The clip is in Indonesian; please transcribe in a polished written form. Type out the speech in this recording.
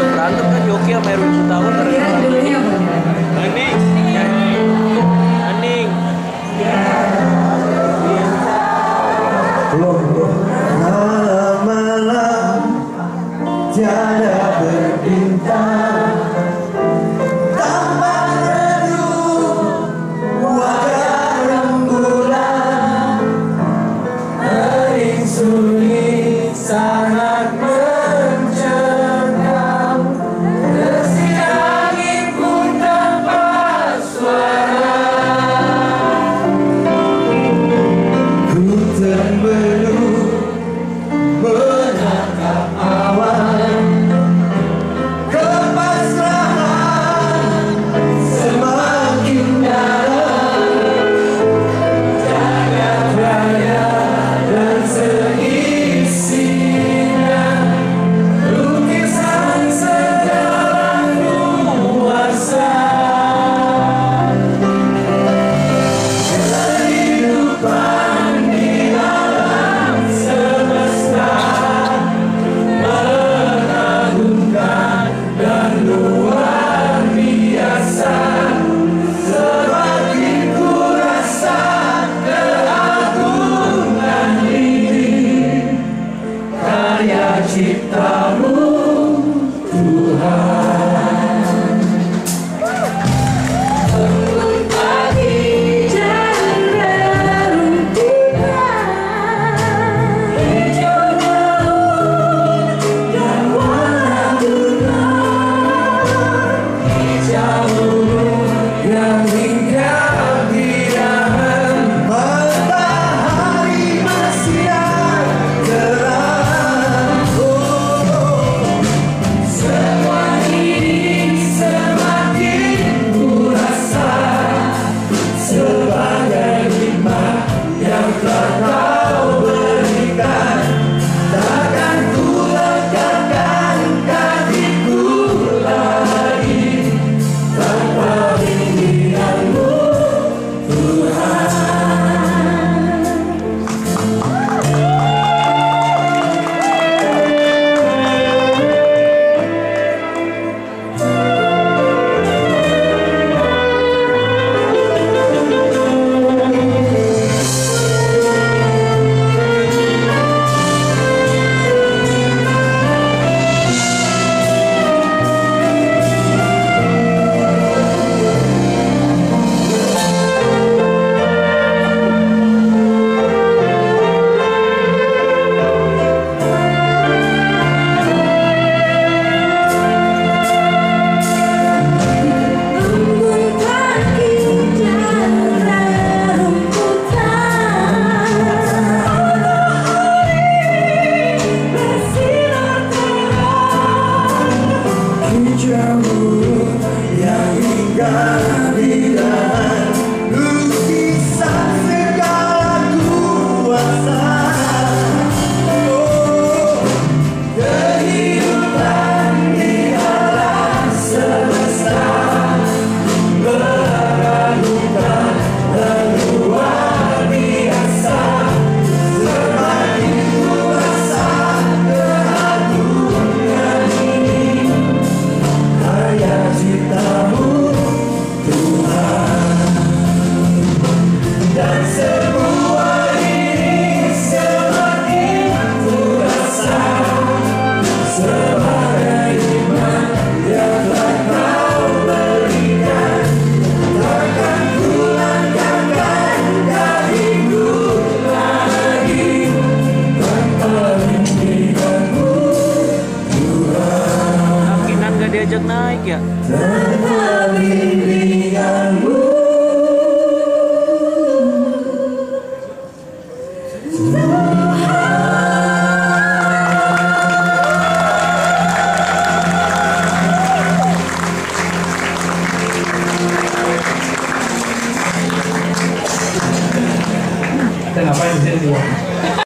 Berantem kan Yoki sama Erwin Sutawa gara-gara Hening. Hening. Malam tiada berbintang, tampak redup wajah rembulan, hening sunyi sangat mencengkam, desir angin pun tanpa suara. Ku terbelung menatap awan, kepasrahan semakin dalam, jagat raya dan seisinya, lukisan sejalan luasa. Kehidupan di alam semesta mengagumkan dan luar biasa. Semakin ku rasa keagungan ini, karya ciptamu Tuhan. Embun pagi dan rerumputan, hijau daun dan warna bunga, hijau yang hinggap di dahan, matahari masih terang. Semua ini semakin ku rasa sebagai hikmah yang telah kau berikan. Takkan ku letakkan kakiku lagi tanpa bimbinganmu Tuhan. Embun pagi dan rerumputan, bersinar terang, hijau yang hinggap di dahan, lukisan segala kuasa. Kehidupan di alam semesta mengagumkan dan luar biasa. Semakin ku rasa keagungan ini, karya ciptamu Tuhan. Dan semua ini semakin ku rasa sebagai hikmah yang telah kau berikan. Takkan ku langkahkan kakiku lagi tanpa bimbinganmu Tuhan. Kinan gak diajak naik ya? Tanpa bimbinganmu